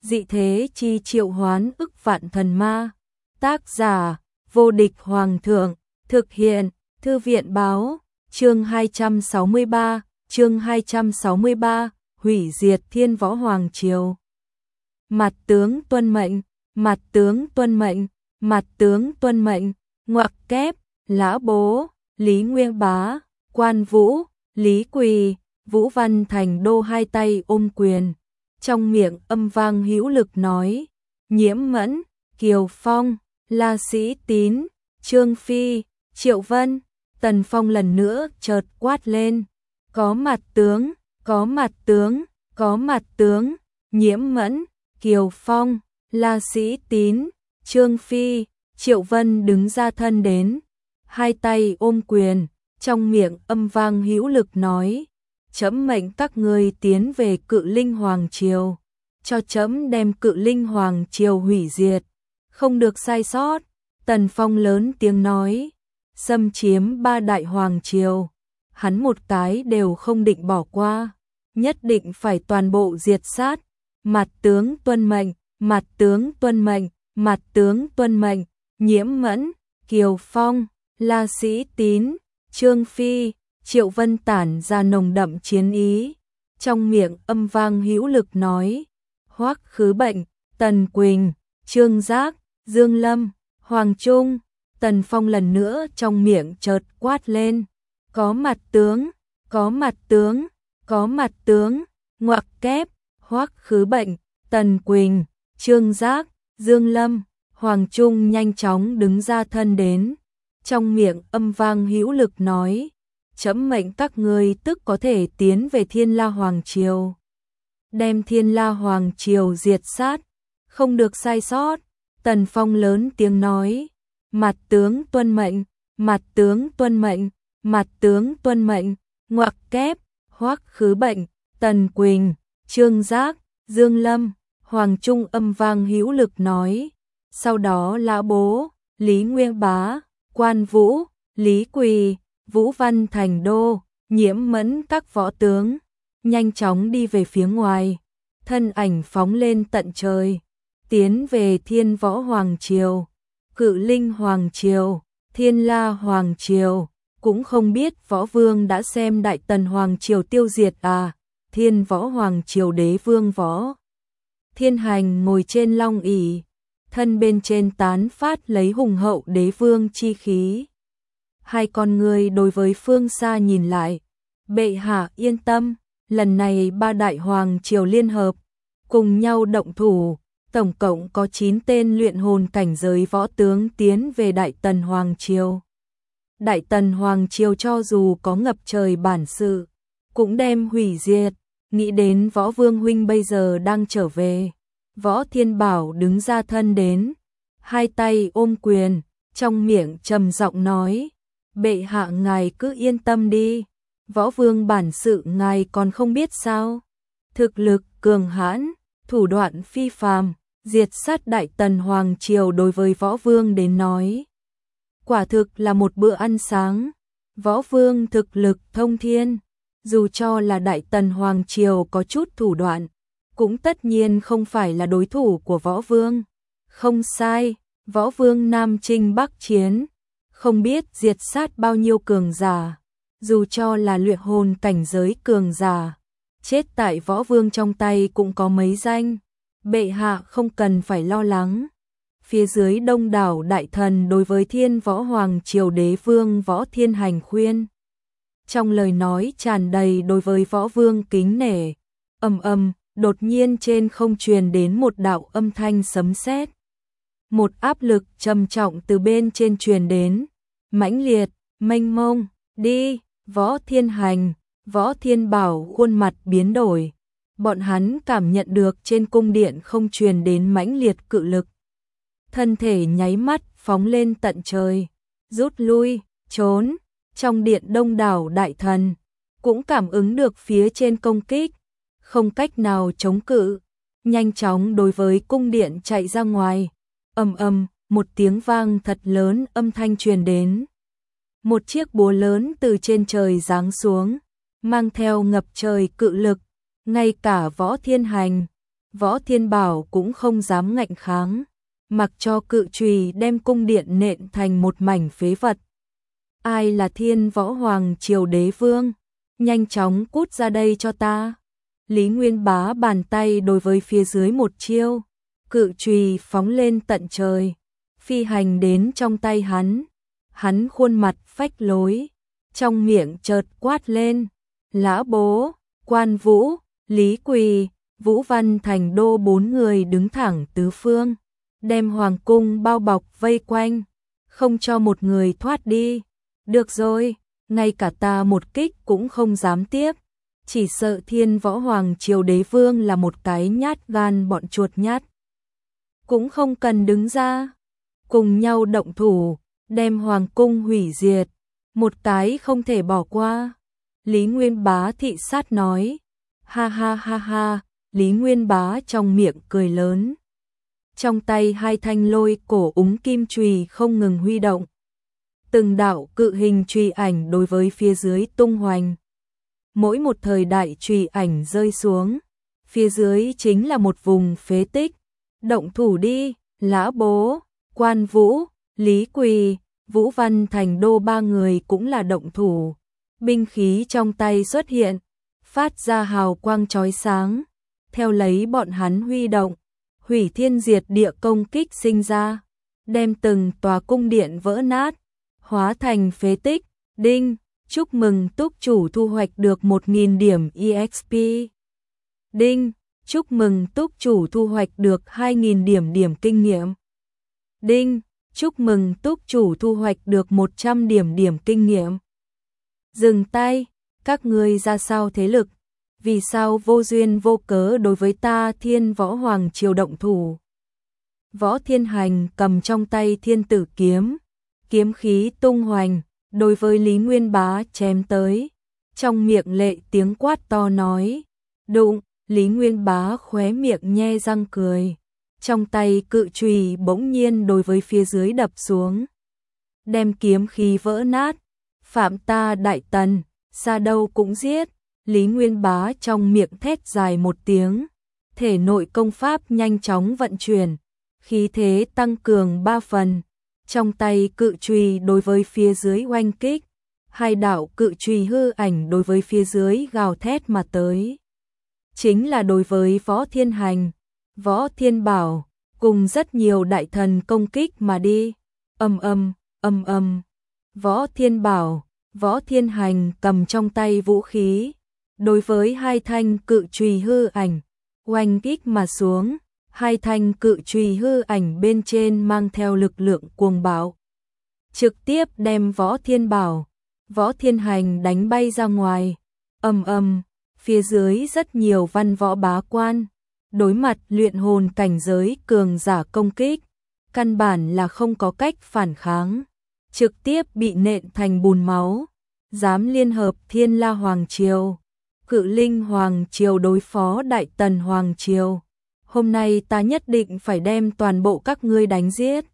dị thế chi triệu hoán ức vạn thần ma. Tác giả, vô địch hoàng thượng, thực hiện, thư viện báo, chương 263, hủy diệt Thiên Võ Hoàng Triều. Mặt tướng tuân mệnh, mặt tướng tuân mệnh, mặt tướng tuân mệnh, ngoặc kép, Lã Bố, Lý Nguyên Bá, Quan Vũ, Lý Quỳ, Vũ Văn Thành Đô hai tay ôm quyền, trong miệng âm vang hữu lực nói, Nhiễm Mẫn, Kiều Phong, La Sĩ Tín, Trương Phi, Triệu Vân. Tần Phong lần nữa chợt quát lên, có mặt tướng, có mặt tướng, có mặt tướng, Nhiễm Mẫn, Kiều Phong, La Sĩ Tín, Trương Phi, Triệu Vân đứng ra thân đến, hai tay ôm quyền, trong miệng âm vang hữu lực nói, trẫm mệnh các ngươi tiến về Cự Linh Hoàng Triều, cho trẫm đem Cự Linh Hoàng Triều hủy diệt, không được sai sót. Tần Phong lớn tiếng nói, xâm chiếm ba đại hoàng triều, hắn một cái đều không định bỏ qua, nhất định phải toàn bộ diệt sát. Mặt tướng tuân mệnh, mặt tướng tuân mệnh, mặt tướng tuân mệnh, Nhiễm Mẫn, Kiều Phong, La Sĩ Tín, Trương Phi, Triệu Vân tản ra nồng đậm chiến ý, trong miệng âm vang hữu lực nói, Hoắc Khứ Bệnh, Tần Quỳnh, Trương Giác, Dương Lâm, Hoàng Trung. Tần Phong lần nữa trong miệng chợt quát lên, có mặt tướng, có mặt tướng, có mặt tướng, ngoặc kép, Hoắc Khứ Bệnh, Tần Quỳnh, Trương Giác, Dương Lâm, Hoàng Trung nhanh chóng đứng ra thân đến, trong miệng âm vang hữu lực nói, trẫm mệnh các ngươi tức có thể tiến về Thiên La Hoàng Triều, đem Thiên La Hoàng Triều diệt sát, không được sai sót. Tần Phong lớn tiếng nói, mặt tướng tuân mệnh, mặt tướng tuân mệnh, mặt tướng tuân mệnh, ngoặc kép, Hoắc Khứ Bệnh, Tần Quỳnh, Trương Giác, Dương Lâm, Hoàng Trung âm vang hữu lực nói, sau đó Lã Bố, Lý Nguyên Bá, Quan Vũ, Lý Quỳ, Vũ Văn Thành Đô, Nhiễm Mẫn các võ tướng, nhanh chóng đi về phía ngoài, thân ảnh phóng lên tận trời, tiến về Thiên Võ Hoàng Triều, Cự Linh Hoàng Triều, Thiên La Hoàng Triều. Cũng không biết Võ Vương đã xem Đại Tần Hoàng Triều tiêu diệt à. Thiên Võ Hoàng Triều đế vương Võ Thiên Hành ngồi trên long ỷ, thân bên trên tán phát lấy hùng hậu đế vương chi khí. Hai con người đối với phương xa nhìn lại, bệ hạ yên tâm, lần này ba đại hoàng triều liên hợp, cùng nhau động thủ, tổng cộng có 9 tên luyện hồn cảnh giới võ tướng tiến về Đại Tần Hoàng Triều. Đại Tần Hoàng Triều cho dù có ngập trời bản sự, cũng đem hủy diệt, nghĩ đến Võ Vương huynh bây giờ đang trở về. Võ Thiên Bảo đứng ra thân đến, hai tay ôm quyền, trong miệng trầm giọng nói, bệ hạ ngài cứ yên tâm đi, Võ Vương bản sự ngài còn không biết sao, thực lực cường hãn, thủ đoạn phi phàm, diệt sát Đại Tần Hoàng Triều đối với Võ Vương đến nói, quả thực là một bữa ăn sáng. Võ Vương thực lực thông thiên, dù cho là Đại Tần Hoàng Triều có chút thủ đoạn, cũng tất nhiên không phải là đối thủ của Võ Vương. Không sai, Võ Vương Nam Chinh Bắc Chiến, không biết diệt sát bao nhiêu cường giả, dù cho là luyện hồn cảnh giới cường giả, chết tại Võ Vương trong tay cũng có mấy danh. Bệ hạ không cần phải lo lắng. Phía dưới đông đảo đại thần đối với Thiên Võ Hoàng Triều đế vương Võ Thiên Hành khuyên. Trong lời nói tràn đầy đối với Võ Vương kính nể. Đột nhiên trên không truyền đến một đạo âm thanh sấm sét. Một áp lực trầm trọng từ bên trên truyền đến, mãnh liệt, mênh mông, đi. Võ Thiên Hành, Võ Thiên Bảo khuôn mặt biến đổi. Bọn hắn cảm nhận được trên cung điện không truyền đến mãnh liệt cự lực. Thân thể nháy mắt phóng lên tận trời, rút lui, trốn. Trong điện đông đảo đại thần cũng cảm ứng được phía trên công kích, không cách nào chống cự, nhanh chóng đối với cung điện chạy ra ngoài. Một tiếng vang thật lớn âm thanh truyền đến. Một chiếc búa lớn từ trên trời giáng xuống, mang theo ngập trời cự lực, ngay cả Võ Thiên Hành, Võ Thiên Bảo cũng không dám ngạnh kháng, mặc cho cự chùy đem cung điện nện thành một mảnh phế vật. Ai là Thiên Võ Hoàng Triều đế vương? Nhanh chóng cút ra đây cho ta. Lý Nguyên Bá bàn tay đối với phía dưới một chiêu, cự chùy phóng lên tận trời, phi hành đến trong tay hắn khuôn mặt phách lối, trong miệng chợt quát lên, Lã Bố, Quan Vũ, Lý Quỳ, Vũ Văn Thành Đô 4 người đứng thẳng tứ phương, đem hoàng cung bao bọc vây quanh, không cho một người thoát đi. Được rồi, ngay cả ta một kích cũng không dám tiếp, chỉ sợ Thiên Võ Hoàng Triều đế vương là một cái nhát gan bọn chuột nhát. Cũng không cần đứng ra, cùng nhau động thủ, đem hoàng cung hủy diệt, một cái không thể bỏ qua. Lý Nguyên Bá thị sát nói, ha ha ha ha, Lý Nguyên Bá trong miệng cười lớn. Trong tay hai thanh lôi cổ úng kim chùy không ngừng huy động. Từng đạo cự hình chùy ảnh đối với phía dưới tung hoành. Mỗi một thời đại chùy ảnh rơi xuống, phía dưới chính là một vùng phế tích. Động thủ đi, Lã Bố, Quan Vũ, Lý Quỳ, Vũ Văn Thành Đô 3 người cũng là động thủ. Binh khí trong tay xuất hiện, phát ra hào quang chói sáng, theo lấy bọn hắn huy động, hủy thiên diệt địa công kích sinh ra, đem từng tòa cung điện vỡ nát, hóa thành phế tích. Đinh, chúc mừng túc chủ thu hoạch được 1000 điểm EXP. Đinh, chúc mừng túc chủ thu hoạch được 2000 điểm kinh nghiệm. Đinh, chúc mừng túc chủ thu hoạch được 100 điểm kinh nghiệm. Dừng tay, các ngươi ra sao thế lực? Vì sao vô duyên vô cớ đối với ta Thiên Võ Hoàng Triều động thủ? Võ Thiên Hành cầm trong tay thiên tử kiếm, kiếm khí tung hoành, đối với Lý Nguyên Bá chém tới. Trong miệng lệ tiếng quát to nói, đụng, Lý Nguyên Bá khóe miệng nhe răng cười. Trong tay cự chùy bỗng nhiên đối với phía dưới đập xuống, đem kiếm khí vỡ nát. Phạm ta Đại Tần, xa đâu cũng giết. Lý Nguyên Bá trong miệng thét dài một tiếng, thể nội công pháp nhanh chóng vận chuyển, khí thế tăng cường 3 phần. Trong tay cự chùy đối với phía dưới oanh kích, hai đạo cự chùy hư ảnh đối với phía dưới gào thét mà tới. Chính là đối với Võ Thiên Hành, Võ Thiên Bảo, cùng rất nhiều đại thần công kích mà đi. Ầm ầm, ầm ầm. Võ Thiên Bảo, Võ Thiên Hành cầm trong tay vũ khí, đối với hai thanh cự chùy hư ảnh, oanh kích mà xuống. Hai thanh cự chùy hư ảnh bên trên mang theo lực lượng cuồng bạo, trực tiếp đem Võ Thiên Bảo, Võ Thiên Hành đánh bay ra ngoài. Ầm ầm, phía dưới rất nhiều văn võ bá quan, đối mặt luyện hồn cảnh giới cường giả công kích, căn bản là không có cách phản kháng, trực tiếp bị nện thành bùn máu. Dám liên hợp Thiên La Hoàng Triều, Cự Linh Hoàng Triều đối phó Đại Tần Hoàng Triều, hôm nay ta nhất định phải đem toàn bộ các ngươi đánh giết.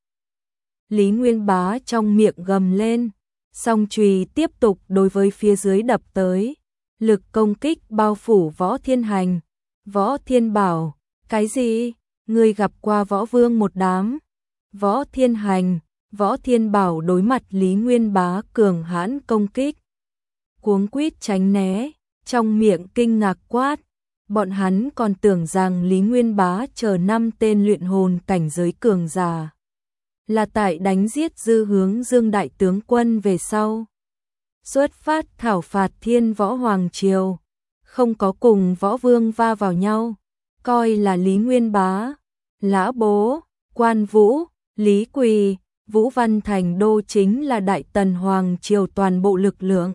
Lý Nguyên Bá trong miệng gầm lên, song chùy tiếp tục đối với phía dưới đập tới, lực công kích bao phủ Võ Thiên Hành, Võ Thiên Bảo. Cái gì? Ngươi gặp qua võ vương một đám? Võ Thiên Hành, Võ Thiên Bảo đối mặt Lý Nguyên Bá cường hãn công kích, cuống quýt tránh né, trong miệng kinh ngạc quát. Bọn hắn còn tưởng rằng Lý Nguyên Bá chờ 5 tên luyện hồn cảnh giới cường giả, là tại đánh giết Dư Hướng Dương đại tướng quân về sau xuất phát thảo phạt Thiên Võ Hoàng Triều, không có cùng võ vương va vào nhau, coi là Lý Nguyên Bá, Lã Bố, Quan Vũ, Lý Quỳ, Vũ Văn Thành Đô chính là Đại Tần Hoàng Triều toàn bộ lực lượng.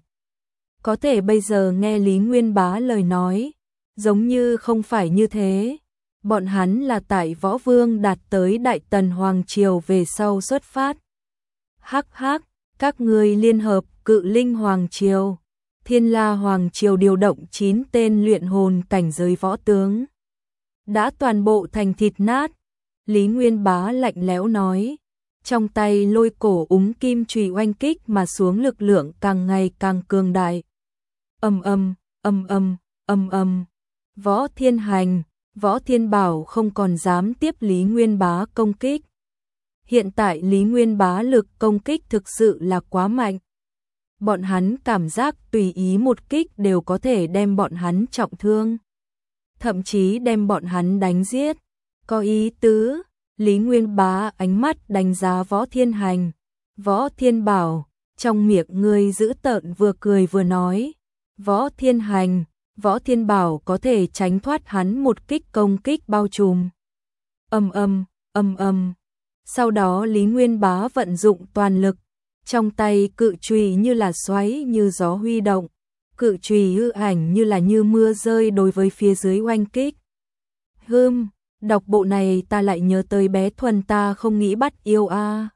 Có thể bây giờ nghe Lý Nguyên Bá lời nói, giống như không phải như thế. Bọn hắn là tại võ vương đạt tới Đại Tần Hoàng Triều về sau xuất phát. Hắc hắc, các ngươi liên hợp Cự Linh Hoàng Triều, Thiên La Hoàng Triều điều động 9 tên luyện hồn cảnh giới võ tướng, đã toàn bộ thành thịt nát. Lý Nguyên Bá lạnh lẽo nói, trong tay lôi cổ úng kim chùy oanh kích mà xuống, lực lượng càng ngày càng cường đại. Ầm ầm, ầm ầm, ầm ầm. Võ Thiên Hành, Võ Thiên Bảo không còn dám tiếp Lý Nguyên Bá công kích. Hiện tại Lý Nguyên Bá lực công kích thực sự là quá mạnh. Bọn hắn cảm giác tùy ý một kích đều có thể đem bọn hắn trọng thương. Thậm chí đem bọn hắn đánh giết. Có ý tứ, Lý Nguyên Bá ánh mắt đánh giá Võ Thiên Hành. Võ Thiên Bảo, trong miệng ngươi dữ tợn vừa cười vừa nói. Võ Thiên Hành, Võ Thiên Bảo có thể tránh thoát hắn một kích công kích bao trùm. Âm ầm. Sau đó Lý Nguyên Bá vận dụng toàn lực, trong tay cự chùy như là xoáy như gió huy động, cự chùy hư ảnh như mưa rơi đối với phía dưới oanh kích. Đọc bộ này ta lại nhớ tới bé Thuần ta không nghĩ bắt yêu a.